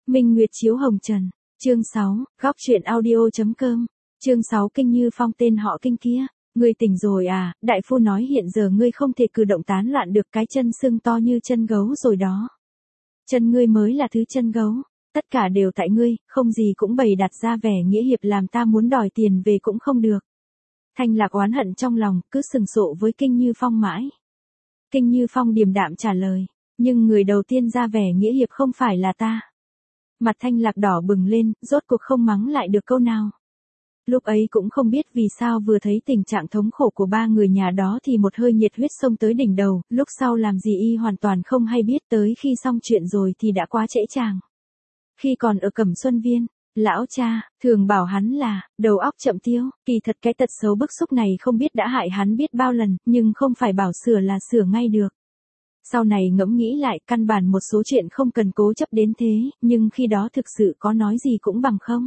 Minh Nguyệt chiếu hồng trần. Chương 6, góc truyện audio.com. Chương 6 Kinh Như Phong tên họ Kinh kia. Ngươi tỉnh rồi à, đại phu nói hiện giờ ngươi không thể cử động tán loạn được, cái chân sưng to như chân gấu rồi đó. Chân ngươi mới là thứ chân gấu, tất cả đều tại ngươi, không gì cũng bày đặt ra vẻ nghĩa hiệp làm ta muốn đòi tiền về cũng không được. Thanh Lạc oán hận trong lòng, cứ sừng sộ với Kinh Như Phong mãi. Kinh Như Phong điềm đạm trả lời, nhưng người đầu tiên ra vẻ nghĩa hiệp không phải là ta. Mặt Thanh Lạc đỏ bừng lên, rốt cuộc không mắng lại được câu nào. Lúc ấy cũng không biết vì sao vừa thấy tình trạng thống khổ của ba người nhà đó thì một hơi nhiệt huyết xông tới đỉnh đầu, lúc sau làm gì y hoàn toàn không hay biết, tới khi xong chuyện rồi thì đã quá trễ chàng. Khi còn ở Cẩm Xuân Viên, lão cha thường bảo hắn là đầu óc chậm tiêu, kỳ thật cái tật xấu bức xúc này không biết đã hại hắn biết bao lần, nhưng không phải bảo sửa là sửa ngay được. Sau này ngẫm nghĩ lại, căn bản một số chuyện không cần cố chấp đến thế, nhưng khi đó thực sự có nói gì cũng bằng không.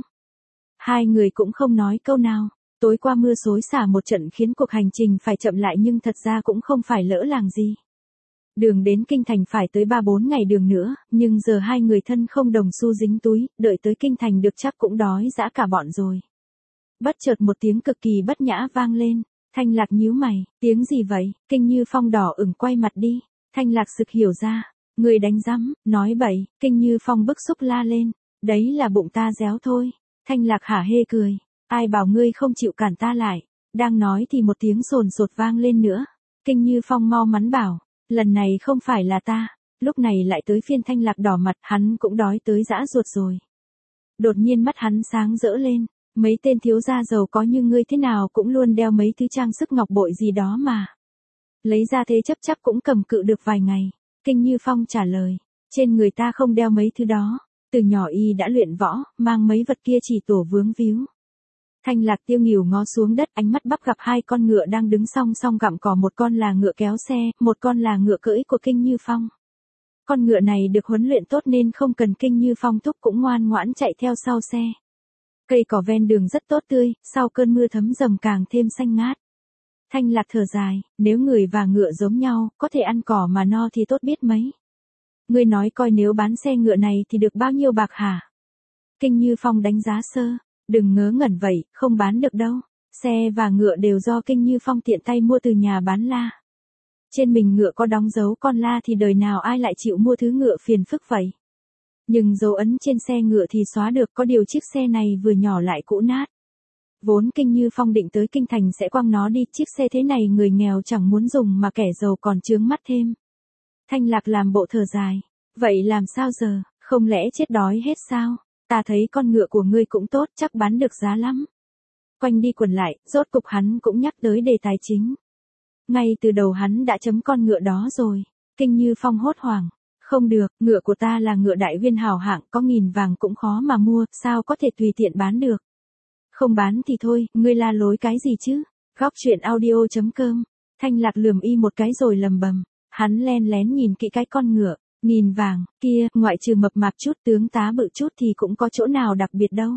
Hai người cũng không nói câu nào. Tối qua mưa xối xả một trận khiến cuộc hành trình phải chậm lại, nhưng thật ra cũng không phải lỡ làng gì. Đường đến Kinh Thành phải tới 3-4 ngày đường nữa, nhưng giờ hai người thân không đồng xu dính túi, đợi tới Kinh Thành được chắc cũng đói dã cả bọn rồi. Bất chợt một tiếng cực kỳ bất nhã vang lên. Thanh Lạc nhíu mày, tiếng gì vậy? Kinh Như Phong đỏ ửng quay mặt đi. Thanh Lạc sực hiểu ra, người đánh rắm, nói bậy. Kinh Như Phong bức xúc la lên, đấy là bụng ta réo thôi. Thanh Lạc hả hê cười, ai bảo ngươi không chịu cản ta lại. Đang nói thì một tiếng sồn sột vang lên nữa. Kinh Như Phong mau mắn bảo, lần này không phải là ta. Lúc này lại tới phiên Thanh Lạc đỏ mặt, hắn cũng đói tới dã ruột rồi. Đột nhiên mắt hắn sáng rỡ lên, mấy tên thiếu gia giàu có như ngươi thế nào cũng luôn đeo mấy thứ trang sức ngọc bội gì đó mà. Lấy ra thế chấp chắc cũng cầm cự được vài ngày. Kinh Như Phong trả lời, trên người ta không đeo mấy thứ đó. Từ nhỏ y đã luyện võ, mang mấy vật kia chỉ tổ vướng víu. Thanh Lạc tiêu nghỉu ngó xuống đất, ánh mắt bắp gặp hai con ngựa đang đứng song song gặm cỏ, một con là ngựa kéo xe, một con là ngựa cưỡi của Kinh Như Phong. Con ngựa này được huấn luyện tốt nên không cần Kinh Như Phong thúc cũng ngoan ngoãn chạy theo sau xe. Cây cỏ ven đường rất tốt tươi, sau cơn mưa thấm dầm càng thêm xanh ngát. Thanh Lạc thở dài, nếu người và ngựa giống nhau, có thể ăn cỏ mà no thì tốt biết mấy. Ngươi nói coi nếu bán xe ngựa này thì được bao nhiêu bạc hả? Kinh Như Phong đánh giá sơ, đừng ngớ ngẩn vậy, không bán được đâu. Xe và ngựa đều do Kinh Như Phong tiện tay mua từ nhà bán la. Trên mình ngựa có đóng dấu con la thì đời nào ai lại chịu mua thứ ngựa phiền phức vậy. Nhưng dấu ấn trên xe ngựa thì xóa được, có điều chiếc xe này vừa nhỏ lại cũ nát. Vốn Kinh Như Phong định tới Kinh Thành sẽ quăng nó đi, chiếc xe thế này người nghèo chẳng muốn dùng mà kẻ giàu còn chướng mắt thêm. Thanh Lạc làm bộ thở dài, vậy làm sao giờ, không lẽ chết đói hết sao? Ta thấy con ngựa của ngươi cũng tốt, chắc bán được giá lắm. Quanh đi quẩn lại, rốt cục hắn cũng nhắc tới đề tài chính. Ngay từ đầu hắn đã chấm con ngựa đó rồi. Kinh Như Phong hốt hoảng, không được, ngựa của ta là ngựa đại viên hào hạng, có 1000 vàng cũng khó mà mua, sao có thể tùy tiện bán được. Không bán thì thôi, ngươi la lối cái gì chứ? Góc truyện audio.com. Thanh Lạc lườm y một cái rồi lầm bầm. Hắn len lén nhìn kỹ cái con ngựa, 1000 vàng, kia, ngoại trừ mập mạp chút, tướng tá bự chút thì cũng có chỗ nào đặc biệt đâu.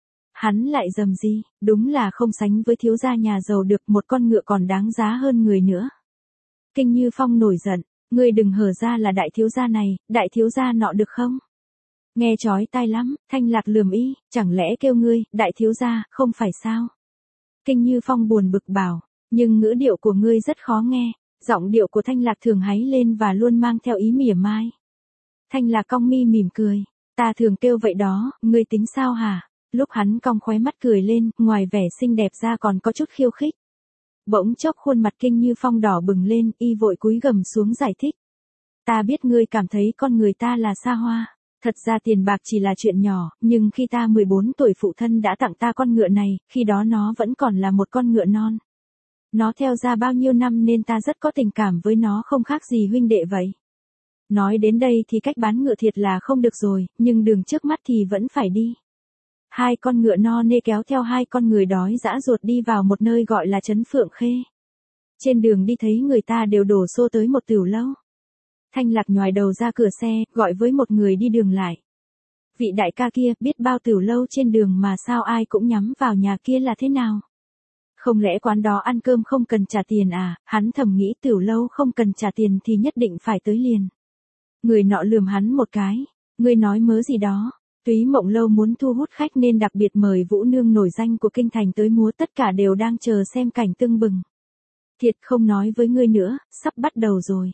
Hắn lại rầm gì, đúng là không sánh với thiếu gia nhà giàu được, một con ngựa còn đáng giá hơn người nữa. Kinh Như Phong nổi giận, ngươi đừng hở ra là đại thiếu gia này, đại thiếu gia nọ được không? Nghe chói tai lắm. Thanh Lạc lườm y, chẳng lẽ kêu ngươi, đại thiếu gia, không phải sao? Kinh Như Phong buồn bực bảo, nhưng ngữ điệu của ngươi rất khó nghe. Giọng điệu của Thanh Lạc thường háy lên và luôn mang theo ý mỉa mai. Thanh Lạc cong mi mỉm cười, ta thường kêu vậy đó, ngươi tính sao hả? Lúc hắn cong khóe mắt cười lên, ngoài vẻ xinh đẹp ra còn có chút khiêu khích. Bỗng chốc khuôn mặt Kinh Như Phong đỏ bừng lên, y vội cúi gầm xuống giải thích. Ta biết ngươi cảm thấy con người ta là xa hoa. Thật ra tiền bạc chỉ là chuyện nhỏ, nhưng khi ta 14 tuổi phụ thân đã tặng ta con ngựa này, khi đó nó vẫn còn là một con ngựa non. Nó theo ra bao nhiêu năm nên ta rất có tình cảm với nó, không khác gì huynh đệ vậy. Nói đến đây thì cách bán ngựa thiệt là không được rồi, nhưng đường trước mắt thì vẫn phải đi. Hai con ngựa no nê kéo theo hai con người đói dã ruột đi vào một nơi gọi là Trấn Phượng Khê. Trên đường đi thấy người ta đều đổ xô tới một tửu lâu. Thanh Lạc nhoài đầu ra cửa xe, gọi với một người đi đường lại. Vị đại ca kia, biết bao tửu lâu trên đường mà sao ai cũng nhắm vào nhà kia là thế nào? Không lẽ quán đó ăn cơm không cần trả tiền à? Hắn thầm nghĩ tửu lâu không cần trả tiền thì nhất định phải tới liền. Người nọ lườm hắn một cái. Ngươi nói mớ gì đó? Túy Mộng Lâu muốn thu hút khách nên đặc biệt mời vũ nương nổi danh của kinh thành tới múa, tất cả đều đang chờ xem cảnh tưng bừng. Thiệt không nói với ngươi nữa, sắp bắt đầu rồi.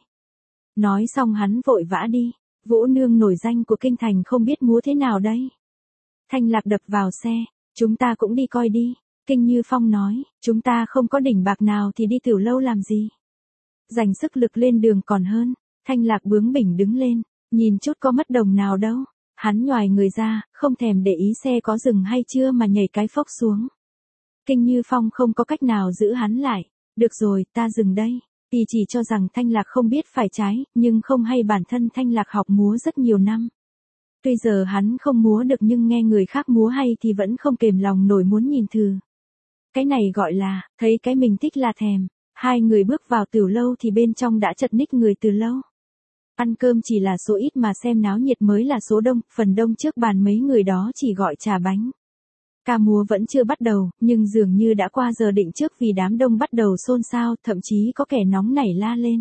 Nói xong hắn vội vã đi, vũ nương nổi danh của kinh thành không biết múa thế nào đây. Thanh Lạc đập vào xe, chúng ta cũng đi coi đi. Kinh Như Phong nói, chúng ta không có đỉnh bạc nào thì đi tiểu lâu làm gì. Dành sức lực lên đường còn hơn. Thanh Lạc bướng bỉnh đứng lên, nhìn chút có mất đồng nào đâu. Hắn nhoài người ra, không thèm để ý xe có dừng hay chưa mà nhảy cái phốc xuống. Kinh Như Phong không có cách nào giữ hắn lại. Được rồi, ta dừng đây. Y chỉ cho rằng Thanh Lạc không biết phải trái, nhưng không hay bản thân Thanh Lạc học múa rất nhiều năm. Tuy giờ hắn không múa được nhưng nghe người khác múa hay thì vẫn không kềm lòng nổi muốn nhìn thử. Cái này gọi là, thấy cái mình thích là thèm. Hai người bước vào tiểu lâu thì bên trong đã chật ních người từ lâu. Ăn cơm chỉ là số ít mà xem náo nhiệt mới là số đông, phần đông trước bàn mấy người đó chỉ gọi trà bánh. Ca múa vẫn chưa bắt đầu, nhưng dường như đã qua giờ định trước vì đám đông bắt đầu xôn xao, thậm chí có kẻ nóng nảy la lên.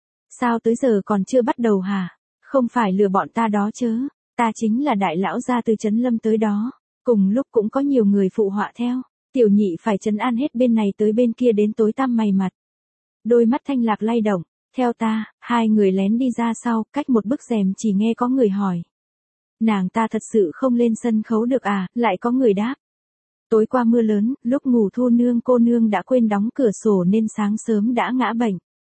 Sao tới giờ còn chưa bắt đầu hả? Không phải lừa bọn ta đó chớ, ta chính là đại lão gia từ Trấn Lâm tới đó. Cùng lúc cũng có nhiều người phụ họa theo, tiểu nhị phải trấn an hết bên này tới bên kia đến tối tăm mày mặt. Đôi mắt Thanh Lạc lay động, theo ta, hai người lén đi ra sau, cách một bức rèm chỉ nghe có người hỏi. Nàng ta thật sự không lên sân khấu được à, lại có người đáp. Tối qua mưa lớn, lúc ngủ Thu nương cô nương đã quên đóng cửa sổ nên sáng sớm đã ngã bệnh.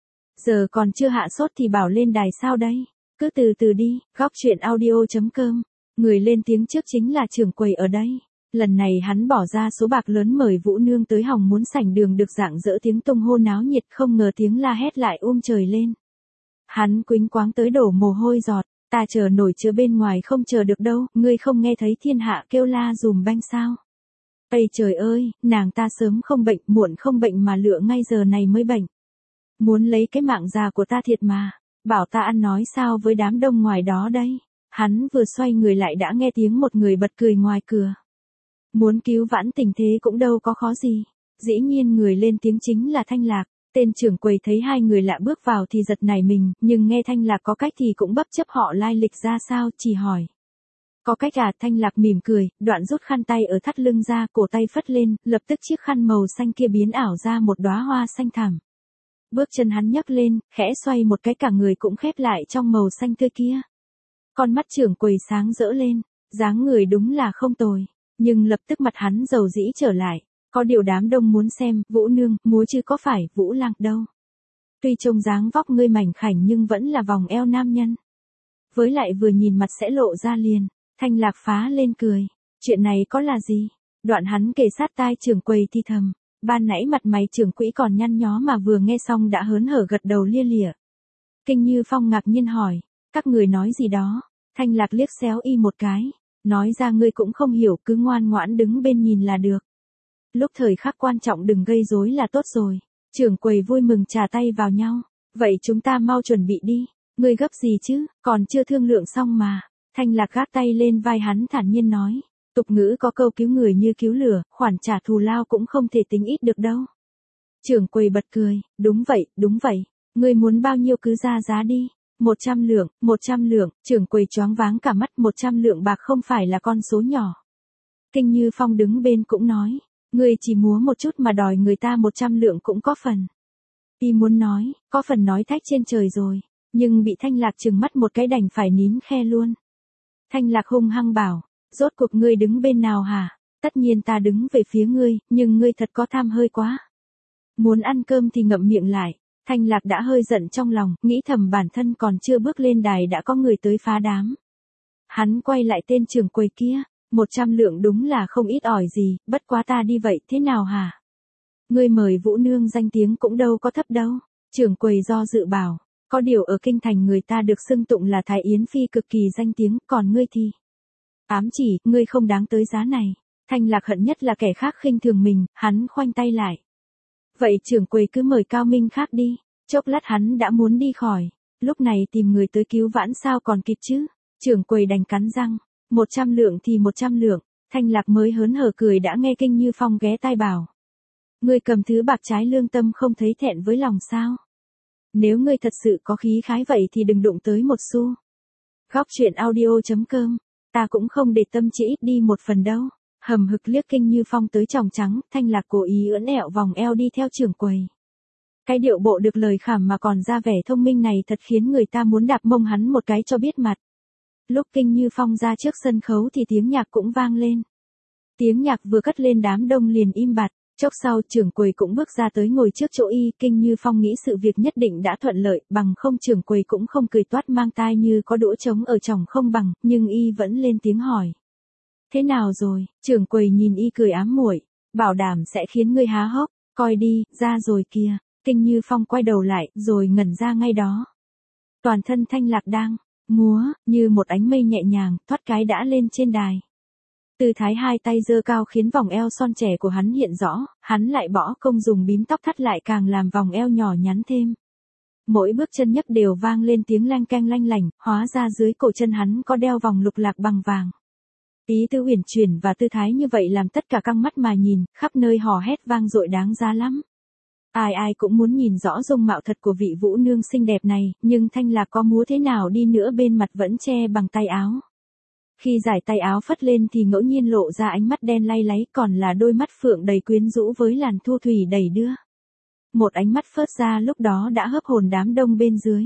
Giờ còn chưa hạ sốt thì bảo lên đài sao đây? Cứ từ từ đi, góc chuyện audio.com. Người lên tiếng trước chính là trưởng quầy ở đây. Lần này hắn bỏ ra số bạc lớn mời vũ nương tới hòng muốn sảnh đường được rạng rỡ tiếng tung hô náo nhiệt, không ngờ tiếng la hét lại trời lên. Hắn quĩnh quáng tới đổ mồ hôi giọt, ta chờ nổi chứa bên ngoài không chờ được đâu, ngươi không nghe thấy thiên hạ kêu la dùm banh sao? Ây trời ơi, nàng ta sớm không bệnh, muộn không bệnh mà lựa ngay giờ này mới bệnh. Muốn lấy cái mạng già của ta thiệt mà, bảo ta ăn nói sao với đám đông ngoài đó đây. Hắn vừa xoay người lại đã nghe tiếng một người bật cười ngoài cửa. Muốn cứu vãn tình thế cũng đâu có khó gì. Dĩ nhiên người lên tiếng chính là Thanh Lạc. Tên trưởng quầy thấy hai người lạ bước vào thì giật nảy mình, nhưng nghe Thanh Lạc có cách thì cũng bất chấp họ lai lịch ra sao, chỉ hỏi. Có cách à? Thanh Lạc mỉm cười, đoạn rút khăn tay ở thắt lưng ra, cổ tay phất lên, lập tức chiếc khăn màu xanh kia biến ảo ra một đóa hoa xanh thẳm. Bước chân hắn nhấc lên, khẽ xoay một cái cả người cũng khép lại trong màu xanh tươi kia. Con mắt trưởng quầy sáng rỡ lên, dáng người đúng là không tồi, nhưng lập tức mặt hắn dầu dĩ trở lại. Có điều đám đông muốn xem, vũ nương, múa chứ có phải, vũ lăng đâu. Tuy trông dáng vóc ngươi mảnh khảnh nhưng vẫn là vòng eo nam nhân. Với lại vừa nhìn mặt sẽ lộ ra liền. Thanh Lạc phá lên cười. Chuyện này có là gì? Đoạn hắn kề sát tai trưởng quầy thì thầm. Ban nãy mặt mày trưởng quỹ còn nhăn nhó mà vừa nghe xong đã hớn hở gật đầu lia lịa. Kinh Như Phong ngạc nhiên hỏi. Các người nói gì đó? Thanh Lạc liếc xéo y một cái. Nói ra ngươi cũng không hiểu, cứ ngoan ngoãn đứng bên nhìn là được. Lúc thời khắc quan trọng đừng gây rối là tốt rồi. Trưởng quầy vui mừng trà tay vào nhau. Vậy chúng ta mau chuẩn bị đi. Ngươi gấp gì chứ, còn chưa thương lượng xong mà. Thanh Lạc gác tay lên vai hắn thản nhiên nói. Tục ngữ có câu cứu người như cứu lửa, khoản trả thù lao cũng không thể tính ít được đâu. Trưởng quầy bật cười, đúng vậy, ngươi muốn bao nhiêu cứ ra giá đi. 100 lượng, trưởng quầy choáng váng cả mắt, 100 lượng bạc không phải là con số nhỏ. Kinh Như Phong đứng bên cũng nói, ngươi chỉ múa một chút mà đòi người ta 100 lượng cũng có phần. Y muốn nói, có phần nói thách trên trời rồi, nhưng bị Thanh Lạc trừng mắt một cái đành phải nín khe luôn. Thanh Lạc hung hăng bảo, rốt cuộc ngươi đứng bên nào hả? Tất nhiên ta đứng về phía ngươi, nhưng ngươi thật có tham hơi quá. Muốn ăn cơm thì ngậm miệng lại. Thanh Lạc đã hơi giận trong lòng, nghĩ thầm bản thân còn chưa bước lên đài đã có người tới phá đám. Hắn quay lại tên trưởng quầy kia, 100 lượng đúng là không ít ỏi gì, bất quá ta đi vậy thế nào hả? Ngươi mời vũ nương danh tiếng cũng đâu có thấp đâu. Trưởng quầy do dự bảo, có điều ở kinh thành người ta được xưng tụng là Thái Yến Phi cực kỳ danh tiếng, còn ngươi thì... Ám chỉ, ngươi không đáng tới giá này. Thanh Lạc hận nhất là kẻ khác khinh thường mình, hắn khoanh tay lại. Vậy trưởng quầy cứ mời cao minh khác đi. Chốc lát hắn đã muốn đi khỏi. Lúc này tìm người tới cứu vãn sao còn kịp chứ. Trưởng quầy đành cắn răng. 100 lượng thì 100 lượng. Thanh Lạc mới hớn hở cười đã nghe Kinh Như Phong ghé tai bảo. Ngươi cầm thứ bạc trái lương tâm không thấy thẹn với lòng sao? Nếu ngươi thật sự có khí khái vậy thì đừng đụng tới một xu. Góc chuyện audio.com ta cũng không để tâm chỉ ít đi một phần đâu. Hầm hực liếc Kinh Như Phong tới tròng trắng, Thanh Lạc cố ý ưỡn ẹo vòng eo đi theo trưởng quầy. Cái điệu bộ được lời khảm mà còn ra vẻ thông minh này thật khiến người ta muốn đạp mông hắn một cái cho biết mặt. Lúc Kinh Như Phong ra trước sân khấu thì tiếng nhạc cũng vang lên. Tiếng nhạc vừa cất lên đám đông liền im bặt, chốc sau trưởng quầy cũng bước ra tới ngồi trước chỗ y. Kinh Như Phong nghĩ sự việc nhất định đã thuận lợi, bằng không trưởng quầy cũng không cười toát mang tai như có đũa trống ở trỏng không bằng, nhưng y vẫn lên tiếng hỏi. Thế nào rồi? Trưởng quầy nhìn y cười ám muội, bảo đảm sẽ khiến ngươi há hốc, coi đi, ra rồi kìa. Kinh Như Phong quay đầu lại, rồi ngẩn ra ngay đó. Toàn thân Thanh Lạc đang múa, như một ánh mây nhẹ nhàng, thoát cái đã lên trên đài. Tư thái hai tay giơ cao khiến vòng eo son trẻ của hắn hiện rõ, hắn lại bỏ công dùng bím tóc thắt lại càng làm vòng eo nhỏ nhắn thêm. Mỗi bước chân nhấp đều vang lên tiếng lanh canh lanh lảnh, hóa ra dưới cổ chân hắn có đeo vòng lục lạc bằng vàng. Ý tứ uyển chuyển và tư thái như vậy làm tất cả căng mắt mà nhìn, khắp nơi hò hét vang dội đáng giá lắm. Ai ai cũng muốn nhìn rõ dung mạo thật của vị vũ nương xinh đẹp này, nhưng Thanh Lạc có múa thế nào đi nữa bên mặt vẫn che bằng tay áo. Khi giải tay áo phất lên thì ngẫu nhiên lộ ra ánh mắt đen lay láy, còn là đôi mắt phượng đầy quyến rũ với làn thu thủy đầy đưa. Một ánh mắt phớt ra lúc đó đã hấp hồn đám đông bên dưới.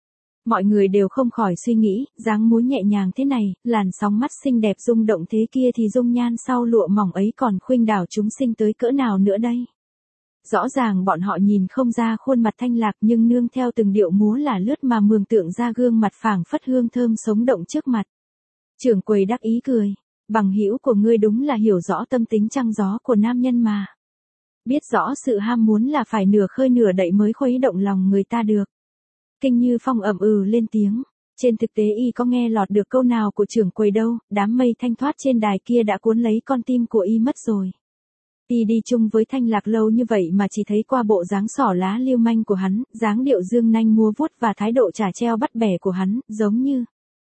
Mọi người đều không khỏi suy nghĩ, dáng múa nhẹ nhàng thế này, làn sóng mắt xinh đẹp rung động thế kia thì dung nhan sau lụa mỏng ấy còn khuynh đảo chúng sinh tới cỡ nào nữa đây. Rõ ràng bọn họ nhìn không ra khuôn mặt Thanh Lạc, nhưng nương theo từng điệu múa là lướt mà mường tượng ra gương mặt phảng phất hương thơm sống động trước mặt. Trưởng quầy đắc ý cười, bằng hữu của ngươi đúng là hiểu rõ tâm tính trăng gió của nam nhân mà. Biết rõ sự ham muốn là phải nửa khơi nửa đậy mới khuấy động lòng người ta được. Kinh Như Phong ậm lên tiếng, trên thực tế y có nghe lọt được câu nào của trưởng quầy đâu, đám mây thanh thoát trên đài kia đã cuốn lấy con tim của y mất rồi. Y đi chung với Thanh Lạc lâu như vậy mà chỉ thấy qua bộ dáng xỏ lá lưu manh của hắn, dáng điệu dương nanh múa vuốt và thái độ chả treo bắt bẻ của hắn, giống như,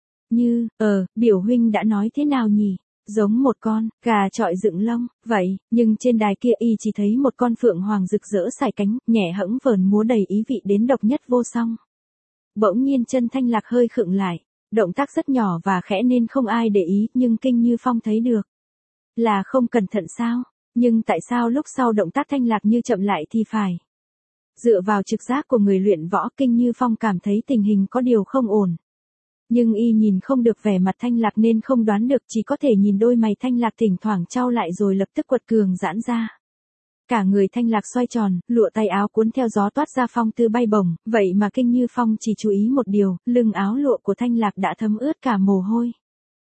biểu huynh đã nói thế nào nhỉ? Giống một con gà chọi dựng lông, vậy, nhưng trên đài kia y chỉ thấy một con phượng hoàng rực rỡ sải cánh, nhẹ hẫng vờn múa đầy ý vị đến độc nhất vô song. Bỗng nhiên chân Thanh Lạc hơi khựng lại, động tác rất nhỏ và khẽ nên không ai để ý, nhưng Kinh Như Phong thấy được. Là không cẩn thận sao? Nhưng tại sao lúc sau động tác Thanh Lạc như chậm lại thì phải? Dựa vào trực giác của người luyện võ, Kinh Như Phong cảm thấy tình hình có điều không ổn. Nhưng y nhìn không được vẻ mặt Thanh Lạc nên không đoán được, chỉ có thể nhìn đôi mày Thanh Lạc thỉnh thoảng chau lại rồi lập tức quật cường giãn ra. Cả người Thanh Lạc xoay tròn, lụa tay áo cuốn theo gió toát ra phong tư bay bổng, vậy mà Kinh Như Phong chỉ chú ý một điều, lưng áo lụa của Thanh Lạc đã thấm ướt cả mồ hôi.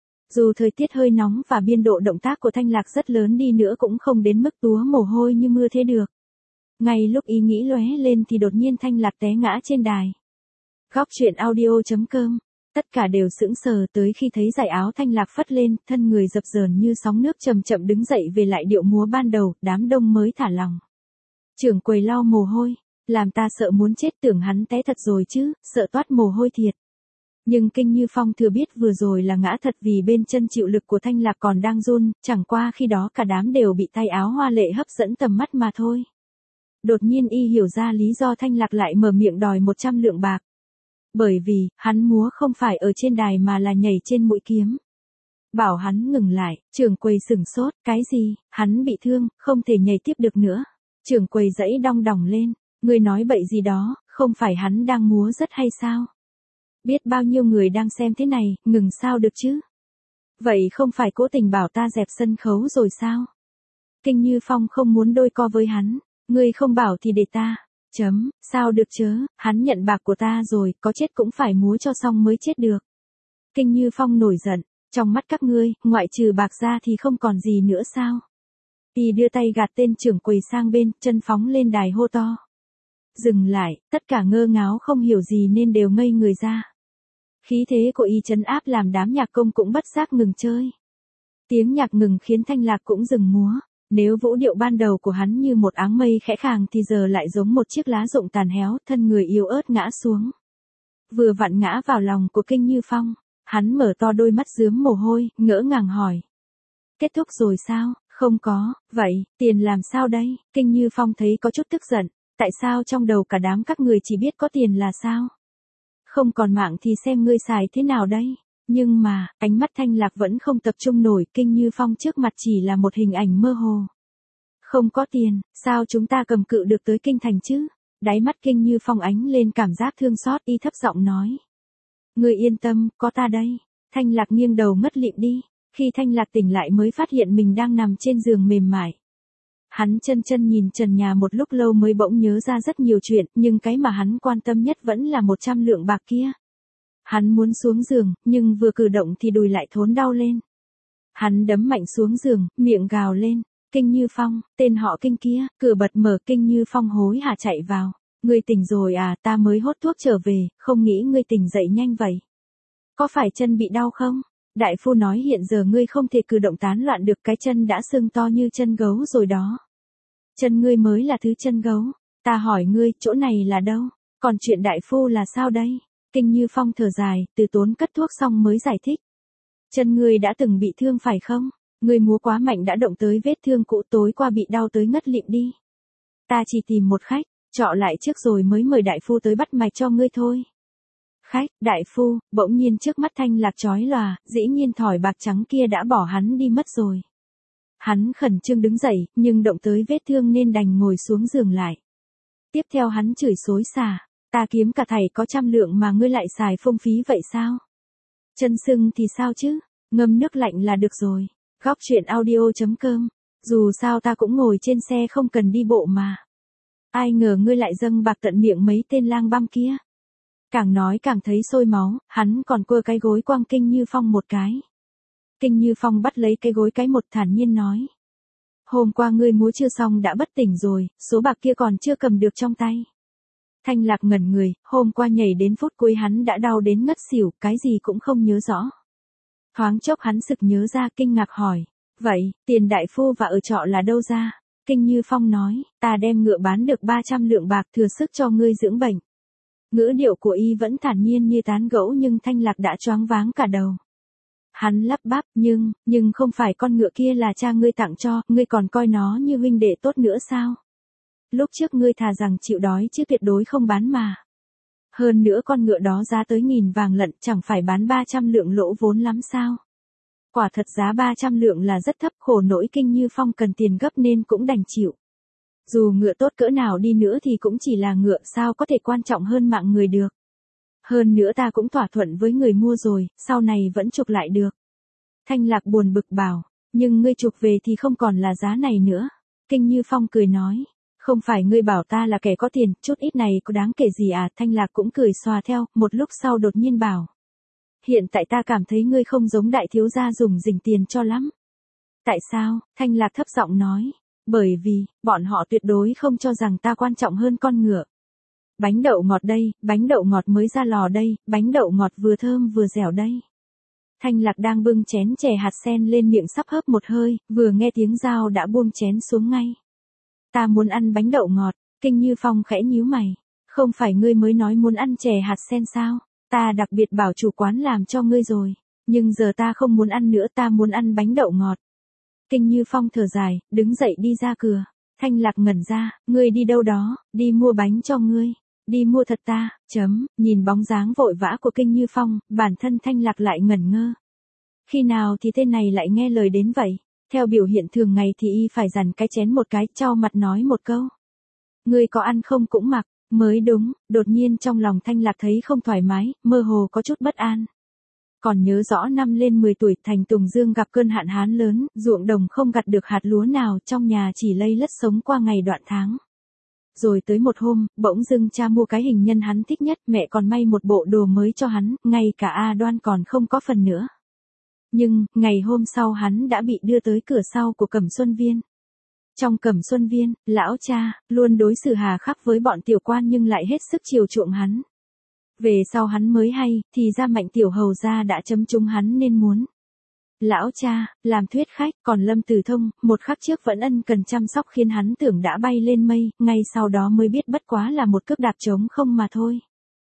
Dù thời tiết hơi nóng và biên độ động tác của Thanh Lạc rất lớn đi nữa cũng không đến mức túa mồ hôi như mưa thế được. Ngay lúc ý nghĩ lóe lên thì đột nhiên Thanh Lạc té ngã trên đài. Góc truyện audio.com. Tất cả đều sững sờ tới khi thấy dải áo Thanh Lạc phất lên, thân người dập dờn như sóng nước chậm chậm đứng dậy về lại điệu múa ban đầu, đám đông mới thả lòng. Trưởng quầy lau mồ hôi, làm ta sợ muốn chết, tưởng hắn té thật rồi chứ, sợ toát mồ hôi thiệt. Nhưng Kinh Như Phong thừa biết vừa rồi là ngã thật vì bên chân chịu lực của Thanh Lạc còn đang run, chẳng qua khi đó cả đám đều bị tay áo hoa lệ hấp dẫn tầm mắt mà thôi. Đột nhiên y hiểu ra lý do Thanh Lạc lại mở miệng đòi 100 lượng bạc. Bởi vì, hắn múa không phải ở trên đài mà là nhảy trên mũi kiếm. Bảo hắn ngừng lại, trưởng quầy sửng sốt, cái gì, hắn bị thương, không thể nhảy tiếp được nữa. Trưởng quầy giãy đong đỏng lên, ngươi nói bậy gì đó, không phải hắn đang múa rất hay sao? Biết bao nhiêu người đang xem thế này, ngừng sao được chứ? Vậy không phải cố tình bảo ta dẹp sân khấu rồi sao? Kinh Như Phong không muốn đôi co với hắn, ngươi không bảo thì để ta. Sao được chớ, hắn nhận bạc của ta rồi, có chết cũng phải múa cho xong mới chết được. Kinh Như Phong nổi giận, trong mắt các ngươi, ngoại trừ bạc ra thì không còn gì nữa sao? Y đưa tay gạt tên trưởng quầy sang bên, chân phóng lên đài hô to. Dừng lại, tất cả ngơ ngáo không hiểu gì nên đều ngây người ra. Khí thế của y trấn áp làm đám nhạc công cũng bất giác ngừng chơi. Tiếng nhạc ngừng khiến Thanh Lạc cũng dừng múa. Nếu vũ điệu ban đầu của hắn như một áng mây khẽ khàng thì giờ lại giống một chiếc lá rụng tàn héo, thân người yếu ớt ngã xuống. Vừa vặn ngã vào lòng của Kinh Như Phong, hắn mở to đôi mắt rướm mồ hôi, ngỡ ngàng hỏi. Kết thúc rồi sao? Không có, vậy, tiền làm sao đây? Kinh Như Phong thấy có chút tức giận, tại sao trong đầu cả đám các người chỉ biết có tiền là sao? Không còn mạng thì xem ngươi xài thế nào đây? Nhưng mà, ánh mắt Thanh Lạc vẫn không tập trung nổi, Kinh Như Phong trước mặt chỉ là một hình ảnh mơ hồ. Không có tiền, sao chúng ta cầm cự được tới kinh thành chứ? Đáy mắt Kinh Như Phong ánh lên cảm giác thương xót, y thấp giọng nói. Ngươi yên tâm, có ta đây. Thanh Lạc nghiêng đầu ngất lịm đi. Khi Thanh Lạc tỉnh lại mới phát hiện mình đang nằm trên giường mềm mại. Hắn chân chân nhìn trần nhà một lúc lâu mới bỗng nhớ ra rất nhiều chuyện, nhưng cái mà hắn quan tâm nhất vẫn là 100 lượng bạc kia. Hắn muốn xuống giường, nhưng vừa cử động thì đùi lại thốn đau lên. Hắn đấm mạnh xuống giường, miệng gào lên. Kinh Như Phong, tên họ Kinh kia, cửa bật mở, Kinh Như Phong hối hả chạy vào. Ngươi tỉnh rồi à, ta mới hốt thuốc trở về, không nghĩ ngươi tỉnh dậy nhanh vậy. Có phải chân bị đau không? Đại phu nói hiện giờ ngươi không thể cử động tán loạn được, cái chân đã sưng to như chân gấu rồi đó. Chân ngươi mới là thứ chân gấu. Ta hỏi ngươi, chỗ này là đâu? Còn chuyện đại phu là sao đây? Kinh Như Phong thở dài, từ tốn cất thuốc xong mới giải thích. Chân ngươi đã từng bị thương phải không? Ngươi múa quá mạnh đã động tới vết thương cũ, tối qua bị đau tới ngất lịm đi. Ta chỉ tìm một khách, trọ lại trước rồi mới mời đại phu tới bắt mạch cho ngươi thôi. Khách, đại phu, bỗng nhiên trước mắt Thanh Lạc chói lòa, dĩ nhiên thỏi bạc trắng kia đã bỏ hắn đi mất rồi. Hắn khẩn trương đứng dậy, nhưng động tới vết thương nên đành ngồi xuống giường lại. Tiếp theo hắn chửi xối xả, ta kiếm cả thảy có 100 lượng mà ngươi lại xài phung phí vậy sao? Chân sưng thì sao chứ, ngâm nước lạnh là được rồi. Góc truyện audio.com, dù sao ta cũng ngồi trên xe không cần đi bộ mà. Ai ngờ ngươi lại dâng bạc tận miệng mấy tên lang băm kia. Càng nói càng thấy sôi máu, hắn còn quơ cái gối quăng Kinh Như Phong một cái. Kinh Như Phong bắt lấy cái gối cái một thản nhiên nói. Hôm qua ngươi múa chưa xong đã bất tỉnh rồi, số bạc kia còn chưa cầm được trong tay. Thanh Lạc ngẩn người, hôm qua nhảy đến phút cuối hắn đã đau đến ngất xỉu, cái gì cũng không nhớ rõ. Thoáng chốc hắn sực nhớ ra, kinh ngạc hỏi. Vậy, tiền đại phu và ở trọ là đâu ra? Kinh Như Phong nói, ta đem ngựa bán được 300 lượng bạc thừa sức cho ngươi dưỡng bệnh. Ngữ điệu của y vẫn thản nhiên như tán gẫu nhưng Thanh Lạc đã choáng váng cả đầu. Hắn lắp bắp, nhưng không phải con ngựa kia là cha ngươi tặng cho, ngươi còn coi nó như huynh đệ tốt nữa sao? Lúc trước ngươi thà rằng chịu đói chứ tuyệt đối không bán mà. Hơn nữa con ngựa đó giá tới 1000 vàng lận, chẳng phải bán 300 lượng lỗ vốn lắm sao? Quả thật giá 300 lượng là rất thấp, khổ nỗi Kinh Như Phong cần tiền gấp nên cũng đành chịu. Dù ngựa tốt cỡ nào đi nữa thì cũng chỉ là ngựa, sao có thể quan trọng hơn mạng người được. Hơn nữa ta cũng thỏa thuận với người mua rồi, sau này vẫn chuộc lại được. Thanh Lạc buồn bực bảo, nhưng ngươi chuộc về thì không còn là giá này nữa. Kinh Như Phong cười nói, không phải ngươi bảo ta là kẻ có tiền, chút ít này có đáng kể gì à? Thanh Lạc cũng cười xòa theo, một lúc sau đột nhiên bảo. Hiện tại ta cảm thấy ngươi không giống đại thiếu gia dùng dình tiền cho lắm. Tại sao? Thanh Lạc thấp giọng nói. Bởi vì, bọn họ tuyệt đối không cho rằng ta quan trọng hơn con ngựa. Bánh đậu ngọt đây, bánh đậu ngọt mới ra lò đây, bánh đậu ngọt vừa thơm vừa dẻo đây. Thanh Lạc đang bưng chén chè hạt sen lên miệng sắp hớp một hơi, vừa nghe tiếng dao đã buông chén xuống ngay. Ta muốn ăn bánh đậu ngọt. Kinh Như Phong khẽ nhíu mày. Không phải ngươi mới nói muốn ăn chè hạt sen sao? Ta đặc biệt bảo chủ quán làm cho ngươi rồi. Nhưng giờ ta không muốn ăn nữa, ta muốn ăn bánh đậu ngọt. Kinh Như Phong thở dài, đứng dậy đi ra cửa. Thanh Lạc ngẩn ra, ngươi đi đâu đó? Đi mua bánh cho ngươi. Đi mua thật ta, nhìn bóng dáng vội vã của Kinh Như Phong, bản thân Thanh Lạc lại ngẩn ngơ. Khi nào thì tên này lại nghe lời đến vậy? Theo biểu hiện thường ngày thì y phải dằn cái chén một cái, trao mặt nói một câu. Ngươi có ăn không cũng mặc, mới đúng, đột nhiên trong lòng Thanh Lạc thấy không thoải mái, mơ hồ có chút bất an. Còn nhớ rõ năm lên 10 tuổi thành Tùng Dương gặp cơn hạn hán lớn, ruộng đồng không gặt được hạt lúa nào, trong nhà chỉ lây lất sống qua ngày đoạn tháng. Rồi tới một hôm, bỗng dưng cha mua cái hình nhân hắn thích nhất, mẹ còn may một bộ đồ mới cho hắn, ngay cả A Đoan còn không có phần nữa. Nhưng, ngày hôm sau hắn đã bị đưa tới cửa sau của Cẩm Xuân Viên. Trong Cẩm Xuân Viên, lão cha, luôn đối xử hà khắc với bọn tiểu quan nhưng lại hết sức chiều chuộng hắn. Về sau hắn mới hay, thì ra Mạnh tiểu hầu gia đã chấm trúng hắn nên muốn. Lão cha, làm thuyết khách, còn Lâm Tử Thông, một khắc trước vẫn ân cần chăm sóc khiến hắn tưởng đã bay lên mây, ngay sau đó mới biết bất quá là một cước đạp trống không mà thôi.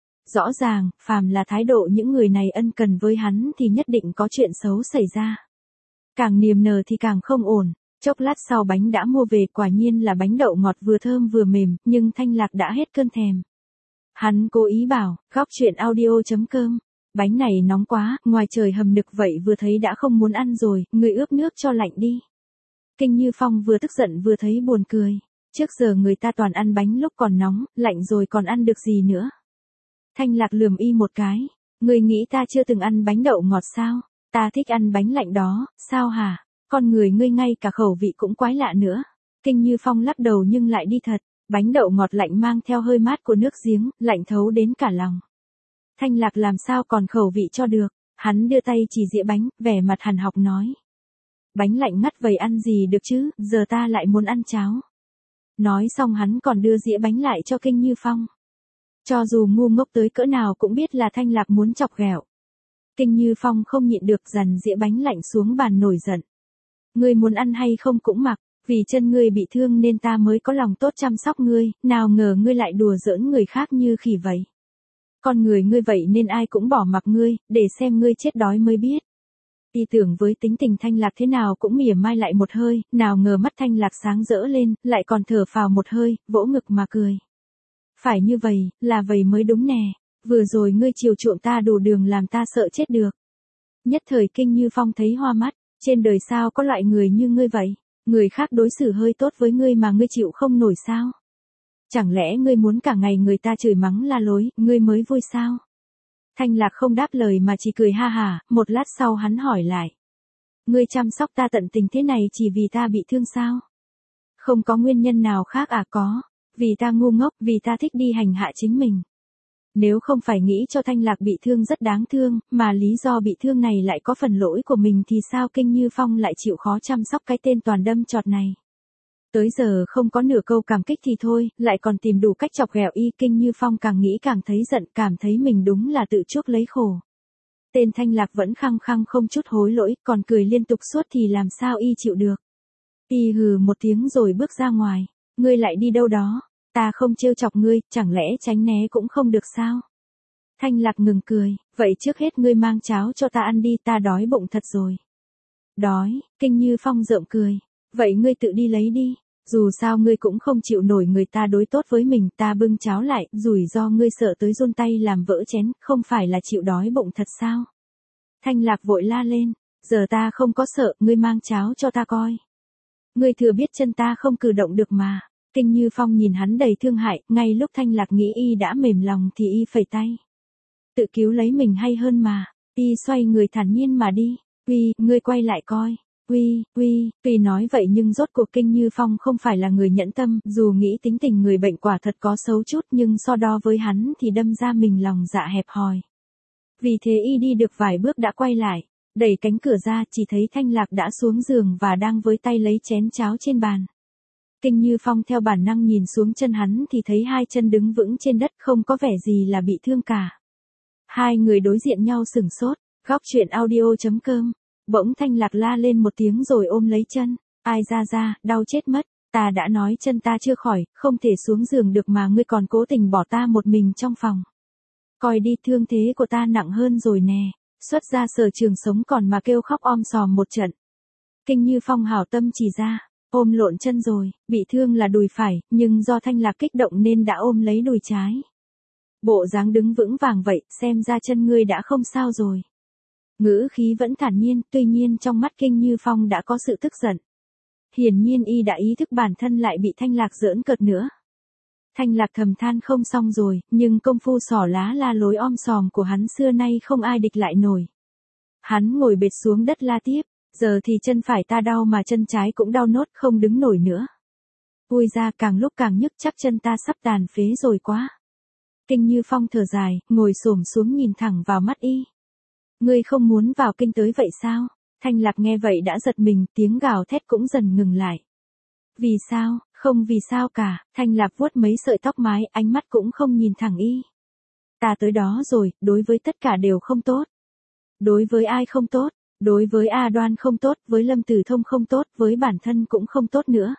Rõ ràng, phàm là thái độ những người này ân cần với hắn thì nhất định có chuyện xấu xảy ra. Càng niềm nở thì càng không ổn. Chốc lát sau bánh đã mua về, quả nhiên là bánh đậu ngọt vừa thơm vừa mềm, nhưng Thanh Lạc đã hết cơn thèm. Hắn cố ý bảo, góc truyện audio.com, Bánh này nóng quá, ngoài trời hầm nực vậy vừa thấy đã không muốn ăn rồi, ngươi ướp nước cho lạnh đi. Kinh Như Phong vừa tức giận vừa thấy buồn cười. Trước giờ người ta toàn ăn bánh lúc còn nóng, lạnh rồi còn ăn được gì nữa. Thanh Lạc lườm y một cái. Ngươi nghĩ ta chưa từng ăn bánh đậu ngọt sao? Ta thích ăn bánh lạnh đó, sao hả? Con người ngươi ngay cả khẩu vị cũng quái lạ nữa. Kinh Như Phong lắc đầu nhưng lại đi thật. Bánh đậu ngọt lạnh mang theo hơi mát của nước giếng, lạnh thấu đến cả lòng. Thanh Lạc làm sao còn khẩu vị cho được. Hắn đưa tay chỉ dĩa bánh, vẻ mặt hằn học nói. Bánh lạnh ngắt vậy ăn gì được chứ, giờ ta lại muốn ăn cháo. Nói xong hắn còn đưa dĩa bánh lại cho Kinh Như Phong. Cho dù ngu ngốc tới cỡ nào cũng biết là Thanh Lạc muốn chọc ghẹo. Kinh Như Phong không nhịn được dằn dĩa bánh lạnh xuống bàn nổi giận. Ngươi muốn ăn hay không cũng mặc, vì chân ngươi bị thương nên ta mới có lòng tốt chăm sóc ngươi, nào ngờ ngươi lại đùa giỡn người khác như khỉ vậy. Con người ngươi vậy nên ai cũng bỏ mặc ngươi, để xem ngươi chết đói mới biết. Y tưởng với tính tình Thanh Lạc thế nào cũng mỉa mai lại một hơi, nào ngờ mắt Thanh Lạc sáng rỡ lên, lại còn thở phào một hơi, vỗ ngực mà cười. Phải như vậy, là vậy mới đúng nè, vừa rồi ngươi chiều chuộng ta đủ đường làm ta sợ chết được. Nhất thời Kinh Như Phong thấy hoa mắt, trên đời sao có loại người như ngươi vậy, người khác đối xử hơi tốt với ngươi mà ngươi chịu không nổi sao? Chẳng lẽ ngươi muốn cả ngày người ta chửi mắng la lối, ngươi mới vui sao? Thanh Lạc không đáp lời mà chỉ cười ha hả, một lát sau hắn hỏi lại. Ngươi chăm sóc ta tận tình thế này chỉ vì ta bị thương sao? Không có nguyên nhân nào khác à? Có, vì ta ngu ngốc, vì ta thích đi hành hạ chính mình. Nếu không phải nghĩ cho Thanh Lạc bị thương rất đáng thương, mà lý do bị thương này lại có phần lỗi của mình thì sao Kinh Như Phong lại chịu khó chăm sóc cái tên toàn đâm chọt này? Tới giờ không có nửa câu cảm kích thì thôi, lại còn tìm đủ cách chọc ghẹo y. Kinh Như Phong càng nghĩ càng thấy giận, cảm thấy mình đúng là tự chuốc lấy khổ. Tên Thanh Lạc vẫn khăng khăng không chút hối lỗi, còn cười liên tục suốt thì làm sao y chịu được. Y hừ một tiếng rồi bước ra ngoài. Ngươi lại đi đâu đó? Ta không trêu chọc ngươi, chẳng lẽ tránh né cũng không được sao? Thanh Lạc ngừng cười, vậy trước hết ngươi mang cháo cho ta ăn đi, ta đói bụng thật rồi. Đói? Kinh Như Phong rợm cười. Vậy ngươi tự đi lấy đi, dù sao ngươi cũng không chịu nổi người ta đối tốt với mình, ta bưng cháo lại, rủi ro ngươi sợ tới run tay làm vỡ chén, không phải là chịu đói bụng thật sao? Thanh Lạc vội la lên, giờ ta không có sợ, ngươi mang cháo cho ta coi. Ngươi thừa biết chân ta không cử động được mà. Kinh Như Phong nhìn hắn đầy thương hại, ngay lúc Thanh Lạc nghĩ y đã mềm lòng thì y phẩy tay. Tự cứu lấy mình hay hơn mà, y xoay người thản nhiên mà đi. Uy, ngươi quay lại coi. Tuy nói vậy nhưng rốt cuộc Kinh Như Phong không phải là người nhẫn tâm, dù nghĩ tính tình người bệnh quả thật có xấu chút nhưng so đo với hắn thì đâm ra mình lòng dạ hẹp hòi. Vì thế y đi được vài bước đã quay lại, đẩy cánh cửa ra chỉ thấy Thanh Lạc đã xuống giường và đang với tay lấy chén cháo trên bàn. Kinh Như Phong theo bản năng nhìn xuống chân hắn thì thấy hai chân đứng vững trên đất không có vẻ gì là bị thương cả. Hai người đối diện nhau sửng sốt, góc chuyện audio.com. Bỗng Thanh Lạc la lên một tiếng rồi ôm lấy chân. Ai ra, đau chết mất, ta đã nói chân ta chưa khỏi, không thể xuống giường được mà ngươi còn cố tình bỏ ta một mình trong phòng. Coi đi, thương thế của ta nặng hơn rồi nè, xuất ra sở trường sống còn mà kêu khóc om sòm một trận. Kinh Như Phong hảo tâm chỉ ra, ôm lộn chân rồi, bị thương là đùi phải, nhưng do Thanh Lạc kích động nên đã ôm lấy đùi trái. Bộ dáng đứng vững vàng vậy, xem ra chân ngươi đã không sao rồi. Ngữ khí vẫn thản nhiên, tuy nhiên trong mắt Kinh Như Phong đã có sự tức giận. Hiển nhiên y đã ý thức bản thân lại bị Thanh Lạc giỡn cợt nữa. Thanh Lạc thầm than không xong rồi, nhưng công phu xỏ lá la lối om sòm của hắn xưa nay không ai địch lại nổi. Hắn ngồi bệt xuống đất la tiếp, giờ thì chân phải ta đau mà chân trái cũng đau nốt không đứng nổi nữa. Ui ra càng lúc càng nhức chắc chân ta sắp tàn phế rồi quá. Kinh Như Phong thở dài, ngồi xổm xuống nhìn thẳng vào mắt y. Ngươi không muốn vào kinh tới vậy sao? Thanh Lạc nghe vậy đã giật mình, tiếng gào thét cũng dần ngừng lại. Vì sao? Không vì sao cả, Thanh Lạc vuốt mấy sợi tóc mái, ánh mắt cũng không nhìn thẳng y. Ta tới đó rồi, đối với tất cả đều không tốt. Đối với ai không tốt? Đối với A Đoan không tốt, với Lâm Tử Thông không tốt, với bản thân cũng không tốt nữa.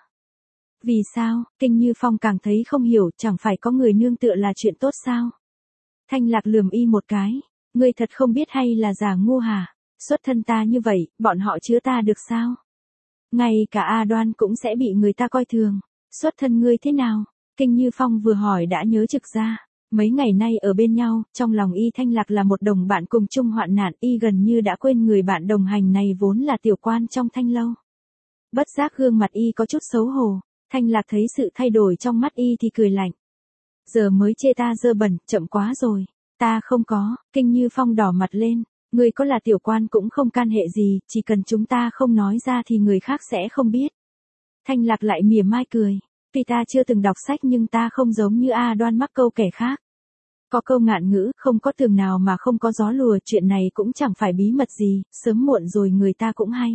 Vì sao? Kinh Như Phong càng thấy không hiểu, chẳng phải có người nương tựa là chuyện tốt sao? Thanh Lạc lườm y một cái. Ngươi thật không biết hay là giả ngu hả? Xuất thân ta như vậy, bọn họ chứa ta được sao? Ngay cả A Đoan cũng sẽ bị người ta coi thường. Xuất thân ngươi thế nào? Kinh Như Phong vừa hỏi đã nhớ trực ra. Mấy ngày nay ở bên nhau, trong lòng y Thanh Lạc là một đồng bạn cùng chung hoạn nạn, y gần như đã quên người bạn đồng hành này vốn là tiểu quan trong Thanh lâu. Bất giác gương mặt y có chút xấu hổ, Thanh Lạc thấy sự thay đổi trong mắt y thì cười lạnh. Giờ mới chê ta dơ bẩn, chậm quá rồi. Ta không có, Kinh Như Phong đỏ mặt lên, người có là tiểu quan cũng không can hệ gì, chỉ cần chúng ta không nói ra thì người khác sẽ không biết. Thanh Lạc lại mỉa mai cười, vì ta chưa từng đọc sách nhưng ta không giống như A Đoan mắc câu kẻ khác. Có câu ngạn ngữ, không có tường nào mà không có gió lùa, chuyện này cũng chẳng phải bí mật gì, sớm muộn rồi người ta cũng hay.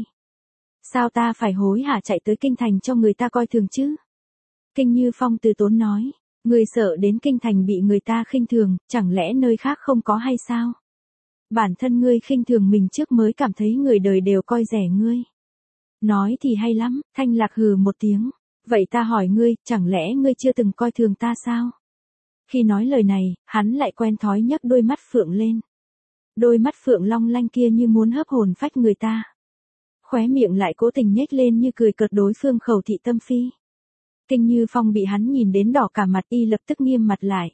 Sao ta phải hối hả chạy tới kinh thành cho người ta coi thường chứ? Kinh Như Phong từ tốn nói, người sợ đến kinh thành bị người ta khinh thường, chẳng lẽ nơi khác không có hay sao? Bản thân ngươi khinh thường mình trước mới cảm thấy người đời đều coi rẻ ngươi. Nói thì hay lắm, Thanh Lạc hừ một tiếng. Vậy ta hỏi ngươi, chẳng lẽ ngươi chưa từng coi thường ta sao? Khi nói lời này, hắn lại quen thói nhấc đôi mắt phượng lên. Đôi mắt phượng long lanh kia như muốn hấp hồn phách người ta. Khóe miệng lại cố tình nhếch lên như cười cợt đối phương khẩu thị tâm phi. Kinh Như Phong bị hắn nhìn đến đỏ cả mặt, y lập tức nghiêm mặt lại.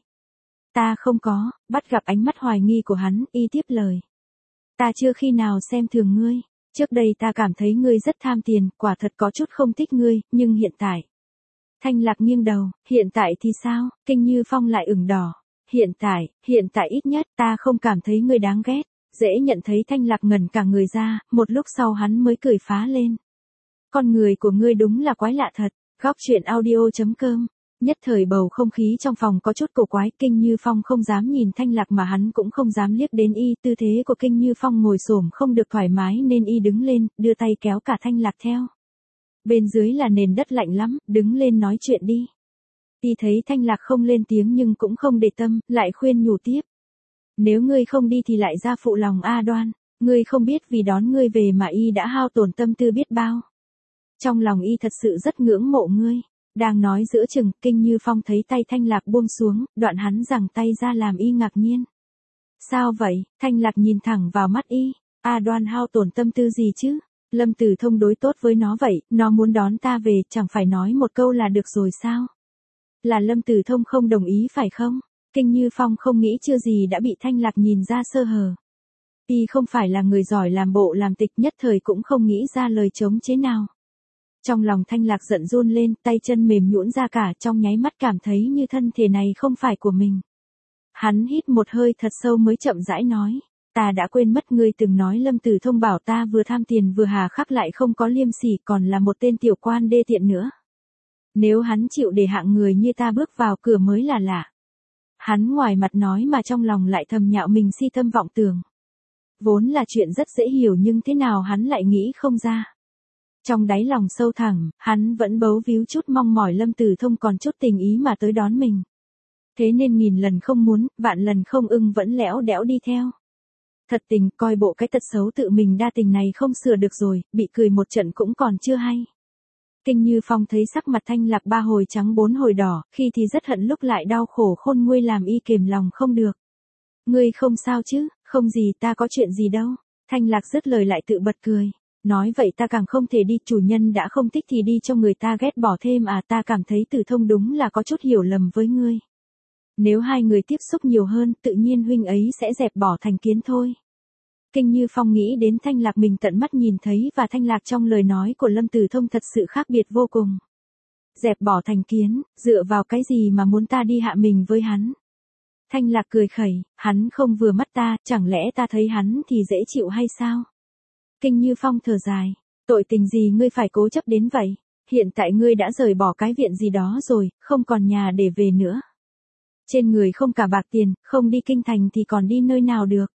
Ta không có, bắt gặp ánh mắt hoài nghi của hắn, y tiếp lời. Ta chưa khi nào xem thường ngươi. Trước đây ta cảm thấy ngươi rất tham tiền, quả thật có chút không thích ngươi, nhưng hiện tại. Thanh Lạc nghiêng đầu, hiện tại thì sao? Kinh Như Phong lại ửng đỏ. Hiện tại ít nhất ta không cảm thấy ngươi đáng ghét. Dễ nhận thấy Thanh Lạc ngẩn cả người ra, một lúc sau hắn mới cười phá lên. Con người của ngươi đúng là quái lạ thật. Góc truyện audio.com. Nhất thời bầu không khí trong phòng có chút cổ quái, Kinh Như Phong không dám nhìn Thanh Lạc mà hắn cũng không dám liếc đến y, tư thế của Kinh Như Phong ngồi xổm không được thoải mái nên y đứng lên, đưa tay kéo cả Thanh Lạc theo. Bên dưới là nền đất lạnh lắm, đứng lên nói chuyện đi. Y thấy Thanh Lạc không lên tiếng nhưng cũng không để tâm, lại khuyên nhủ tiếp. Nếu ngươi không đi thì lại ra phụ lòng A Đoan, ngươi không biết vì đón ngươi về mà y đã hao tổn tâm tư biết bao. Trong lòng y thật sự rất ngưỡng mộ ngươi. Đang nói giữa chừng, Kinh Như Phong thấy tay Thanh Lạc buông xuống, đoạn hắn giằng tay ra làm y ngạc nhiên. Sao vậy? Thanh Lạc nhìn thẳng vào mắt y. A Đoan hao tổn tâm tư gì chứ? Lâm Tử Thông đối tốt với nó vậy, nó muốn đón ta về, chẳng phải nói một câu là được rồi sao? Là Lâm Tử Thông không đồng ý phải không? Kinh Như Phong không nghĩ chưa gì đã bị Thanh Lạc nhìn ra sơ hở. Y không phải là người giỏi làm bộ làm tịch, nhất thời cũng không nghĩ ra lời chống chế nào. Trong lòng Thanh Lạc giận run lên, tay chân mềm nhũn ra cả, trong nháy mắt cảm thấy như thân thể này không phải của mình. Hắn hít một hơi thật sâu mới chậm rãi nói, ta đã quên mất ngươi từng nói Lâm Tử Thông bảo ta vừa tham tiền vừa hà khắc lại không có liêm sỉ, còn là một tên tiểu quan đê tiện nữa. Nếu hắn chịu để hạng người như ta bước vào cửa mới là lạ. Hắn ngoài mặt nói mà trong lòng lại thầm nhạo mình si tâm vọng tưởng. Vốn là chuyện rất dễ hiểu nhưng thế nào hắn lại nghĩ không ra. Trong đáy lòng sâu thẳm, hắn vẫn bấu víu chút mong mỏi Lâm Tử Thông còn chút tình ý mà tới đón mình. Thế nên nghìn lần không muốn, vạn lần không ưng vẫn lẽo đẽo đi theo. Thật tình, coi bộ cái tật xấu tự mình đa tình này không sửa được rồi, bị cười một trận cũng còn chưa hay. Kinh Như Phong thấy sắc mặt Thanh Lạc 3 hồi trắng 4 hồi đỏ, khi thì rất hận lúc lại đau khổ khôn nguôi làm y kiềm lòng không được. Ngươi không sao chứ? Không gì, ta có chuyện gì đâu. Thanh Lạc dứt lời lại tự bật cười. Nói vậy ta càng không thể đi, chủ nhân đã không thích thì đi cho người ta ghét bỏ thêm à, ta cảm thấy Tử Thông đúng là có chút hiểu lầm với ngươi. Nếu hai người tiếp xúc nhiều hơn, tự nhiên huynh ấy sẽ dẹp bỏ thành kiến thôi. Kinh Như Phong nghĩ đến Thanh Lạc mình tận mắt nhìn thấy và Thanh Lạc trong lời nói của Lâm Tử Thông thật sự khác biệt vô cùng. Dẹp bỏ thành kiến, dựa vào cái gì mà muốn ta đi hạ mình với hắn? Thanh Lạc cười khẩy, hắn không vừa mắt ta, chẳng lẽ ta thấy hắn thì dễ chịu hay sao? Kinh Như Phong thở dài, tội tình gì ngươi phải cố chấp đến vậy? Hiện tại ngươi đã rời bỏ cái viện gì đó rồi, không còn nhà để về nữa. Trên người không cả bạc tiền, không đi kinh thành thì còn đi nơi nào được?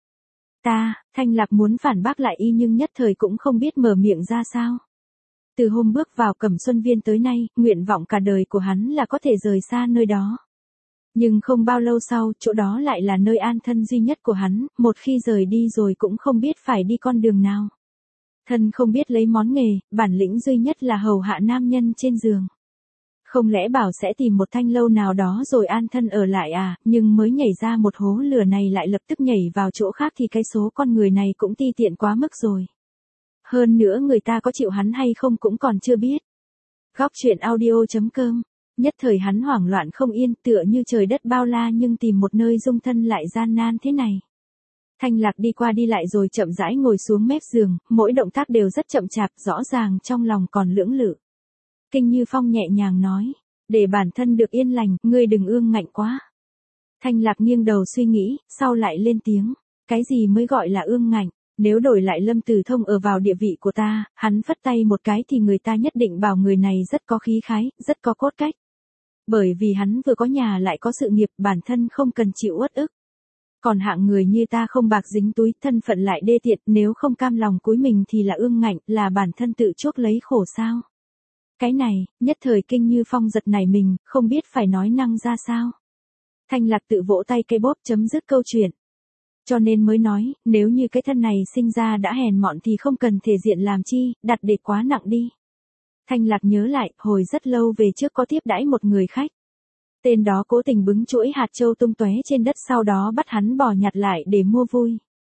Thanh Lạc muốn phản bác lại y nhưng nhất thời cũng không biết mở miệng ra sao. Từ hôm bước vào Cẩm Xuân Viên tới nay, nguyện vọng cả đời của hắn là có thể rời xa nơi đó. Nhưng không bao lâu sau, chỗ đó lại là nơi an thân duy nhất của hắn, một khi rời đi rồi cũng không biết phải đi con đường nào. Thân không biết lấy món nghề, bản lĩnh duy nhất là hầu hạ nam nhân trên giường. Không lẽ bảo sẽ tìm một thanh lâu nào đó rồi an thân ở lại à, nhưng mới nhảy ra một hố lửa này lại lập tức nhảy vào chỗ khác thì cái số con người này cũng ti tiện quá mức rồi. Hơn nữa người ta có chịu hắn hay không cũng còn chưa biết. Góc truyện audio.com Nhất thời hắn hoảng loạn không yên, tựa như trời đất bao la nhưng tìm một nơi dung thân lại gian nan thế này. Thanh Lạc đi qua đi lại rồi chậm rãi ngồi xuống mép giường, mỗi động tác đều rất chậm chạp, rõ ràng trong lòng còn lưỡng lự. Kinh Như Phong nhẹ nhàng nói, để bản thân được yên lành, ngươi đừng ương ngạnh quá. Thanh Lạc nghiêng đầu suy nghĩ, sau lại lên tiếng, cái gì mới gọi là ương ngạnh, nếu đổi lại Lâm Tử Thông ở vào địa vị của ta, hắn phất tay một cái thì người ta nhất định bảo người này rất có khí khái, rất có cốt cách. Bởi vì hắn vừa có nhà lại có sự nghiệp, bản thân không cần chịu uất ức. Còn hạng người như ta không bạc dính túi, thân phận lại đê tiện, nếu không cam lòng cúi mình thì là ương ngạnh, là bản thân tự chuốc lấy khổ sao. Cái này, nhất thời Kinh Như Phong giật nảy mình, không biết phải nói năng ra sao. Thanh Lạc tự vỗ tay cây bóp chấm dứt câu chuyện. Cho nên mới nói, nếu như cái thân này sinh ra đã hèn mọn thì không cần thể diện làm chi, đặt để quá nặng đi. Thanh Lạc nhớ lại, hồi rất lâu về trước có tiếp đãi một người khách. Tên đó cố tình bứng chuỗi hạt châu tung tóe trên đất, sau đó bắt hắn bỏ nhặt lại để mua vui.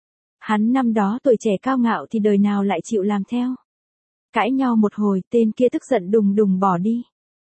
Hắn năm đó tuổi trẻ cao ngạo thì đời nào lại chịu làm theo. Cãi nhau một hồi, tên kia tức giận đùng đùng bỏ đi.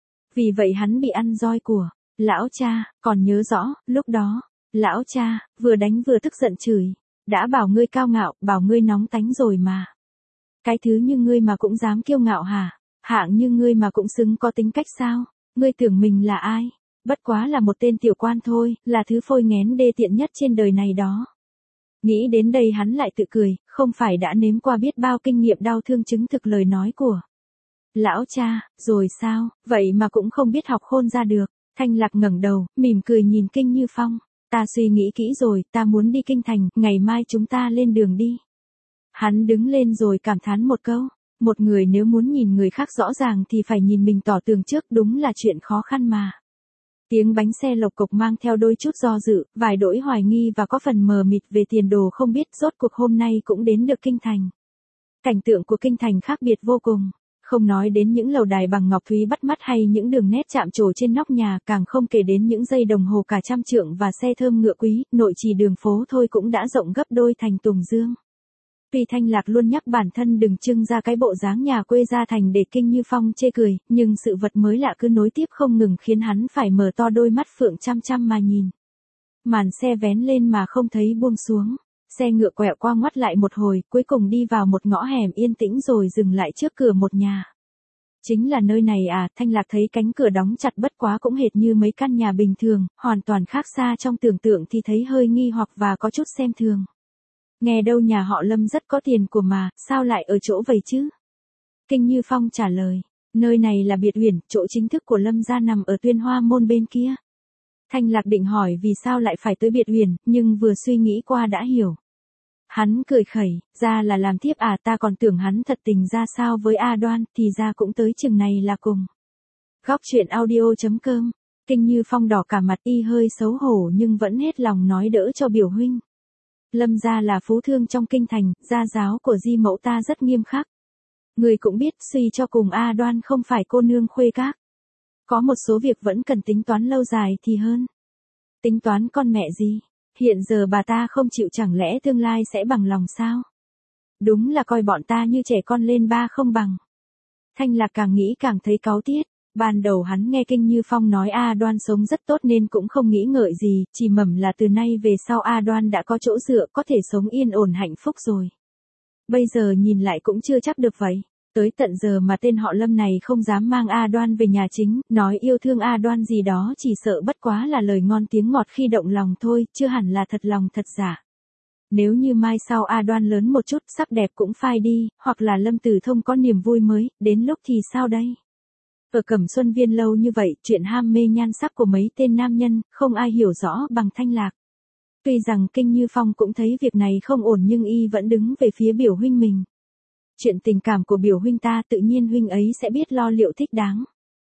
Vì vậy hắn bị ăn roi của. Lão cha, còn nhớ rõ, lúc đó, lão cha, vừa đánh vừa tức giận chửi. Đã bảo ngươi cao ngạo, bảo ngươi nóng tánh rồi mà. Cái thứ như ngươi mà cũng dám kiêu ngạo hả? Hạng như ngươi mà cũng xứng có tính cách sao? Ngươi tưởng mình là ai? Bất quá là một tên tiểu quan thôi, là thứ phôi nghén đê tiện nhất trên đời này đó. Nghĩ đến đây hắn lại tự cười, không phải đã nếm qua biết bao kinh nghiệm đau thương chứng thực lời nói của lão cha, rồi sao, vậy mà cũng không biết học khôn ra được. Thanh Lạc ngẩng đầu, mỉm cười nhìn Kinh Như Phong, ta suy nghĩ kỹ rồi, ta muốn đi kinh thành, ngày mai chúng ta lên đường đi. Hắn đứng lên rồi cảm thán một câu, một người nếu muốn nhìn người khác rõ ràng thì phải nhìn mình tỏ tường trước, đúng là chuyện khó khăn mà. Tiếng bánh xe lộc cộc mang theo đôi chút do dự, vài đỗi hoài nghi và có phần mờ mịt về tiền đồ không biết, rốt cuộc hôm nay cũng đến được kinh thành. Cảnh tượng của kinh thành khác biệt vô cùng, không nói đến những lầu đài bằng ngọc thúy bắt mắt hay những đường nét chạm trổ trên nóc nhà, càng không kể đến những dây đồng hồ cả trăm trượng và xe thơm ngựa quý, nội chỉ đường phố thôi cũng đã rộng gấp đôi thành Tùng Dương. Tuy Thanh Lạc luôn nhắc bản thân đừng trưng ra cái bộ dáng nhà quê ra thành để Kinh Như Phong chê cười, nhưng sự vật mới lạ cứ nối tiếp không ngừng khiến hắn phải mở to đôi mắt phượng chăm chăm mà nhìn. Màn xe vén lên mà không thấy buông xuống, xe ngựa quẹo qua ngoắt lại một hồi, cuối cùng đi vào một ngõ hẻm yên tĩnh rồi dừng lại trước cửa một nhà. Chính là nơi này à? Thanh Lạc thấy cánh cửa đóng chặt, bất quá cũng hệt như mấy căn nhà bình thường, hoàn toàn khác xa trong tưởng tượng thì thấy hơi nghi hoặc và có chút xem thường. Nghe đâu nhà họ Lâm rất có tiền của mà, sao lại ở chỗ vậy chứ? Kinh Như Phong trả lời, nơi này là biệt uyển, chỗ chính thức của Lâm gia nằm ở Tuyên Hoa môn bên kia. Thanh Lạc định hỏi vì sao lại phải tới biệt uyển, nhưng vừa suy nghĩ qua đã hiểu. Hắn cười khẩy, ra là làm thiếp à, ta còn tưởng hắn thật tình ra sao với A Đoan, thì ra cũng tới chừng này là cùng. Góc truyện audio.com, Kinh Như Phong đỏ cả mặt, y hơi xấu hổ nhưng vẫn hết lòng nói đỡ cho biểu huynh. Lâm gia là phú thương trong kinh thành, gia giáo của di mẫu ta rất nghiêm khắc. Người cũng biết, suy cho cùng A Đoan không phải cô nương khuê các. Có một số việc vẫn cần tính toán lâu dài thì hơn. Tính toán con mẹ gì? Hiện giờ bà ta không chịu, chẳng lẽ tương lai sẽ bằng lòng sao? Đúng là coi bọn ta như trẻ con lên ba không bằng. Thanh Lạc càng nghĩ càng thấy cáu tiết. Ban đầu hắn nghe Kinh Như Phong nói A Đoan sống rất tốt nên cũng không nghĩ ngợi gì, chỉ mẩm là từ nay về sau A Đoan đã có chỗ dựa, có thể sống yên ổn hạnh phúc rồi. Bây giờ nhìn lại cũng chưa chắc được vậy. Tới tận giờ mà tên họ Lâm này không dám mang A Đoan về nhà chính, nói yêu thương A Đoan gì đó chỉ sợ bất quá là lời ngon tiếng ngọt khi động lòng thôi, chưa hẳn là thật lòng thật giả. Nếu như mai sau A Đoan lớn một chút, sắc đẹp cũng phai đi, hoặc là Lâm Tử Thông có niềm vui mới, đến lúc thì sao đây? Ở Cẩm Xuân Viên lâu như vậy, chuyện ham mê nhan sắc của mấy tên nam nhân, không ai hiểu rõ bằng Thanh Lạc. Tuy rằng Kinh Như Phong cũng thấy việc này không ổn nhưng y vẫn đứng về phía biểu huynh mình. Chuyện tình cảm của biểu huynh ta tự nhiên huynh ấy sẽ biết lo liệu thích đáng.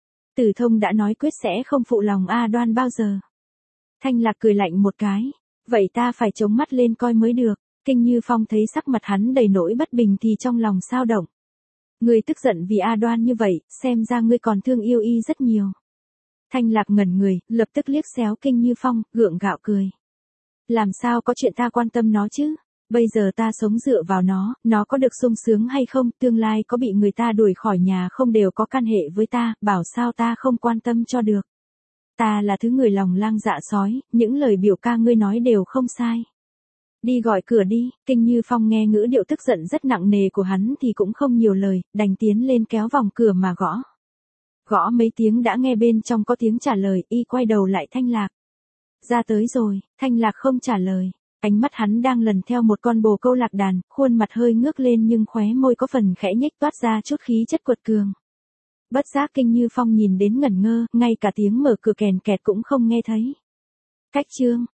Tử Thông đã nói quyết sẽ không phụ lòng A Đoan bao giờ. Thanh Lạc cười lạnh một cái. Vậy ta phải chống mắt lên coi mới được. Kinh Như Phong thấy sắc mặt hắn đầy nỗi bất bình thì trong lòng xao động. Ngươi tức giận vì A Đoan như vậy, xem ra ngươi còn thương yêu y rất nhiều. Thanh Lạc ngẩn người, lập tức liếc xéo Kinh Như Phong, gượng gạo cười. Làm sao có chuyện ta quan tâm nó chứ? Bây giờ ta sống dựa vào nó có được sung sướng hay không, tương lai có bị người ta đuổi khỏi nhà không đều có can hệ với ta, bảo sao ta không quan tâm cho được. Ta là thứ người lòng lang dạ sói, những lời biểu ca ngươi nói đều không sai. Đi gọi cửa đi, Kinh Như Phong nghe ngữ điệu tức giận rất nặng nề của hắn thì cũng không nhiều lời, đành tiến lên kéo vòng cửa mà gõ. Gõ mấy tiếng đã nghe bên trong có tiếng trả lời, y quay đầu lại Thanh Lạc. Ra tới rồi, Thanh Lạc không trả lời. Ánh mắt hắn đang lần theo một con bồ câu lạc đàn, khuôn mặt hơi ngước lên nhưng khóe môi có phần khẽ nhếch toát ra chút khí chất quật cường. Bất giác Kinh Như Phong nhìn đến ngẩn ngơ, ngay cả tiếng mở cửa kèn kẹt cũng không nghe thấy. Cách chương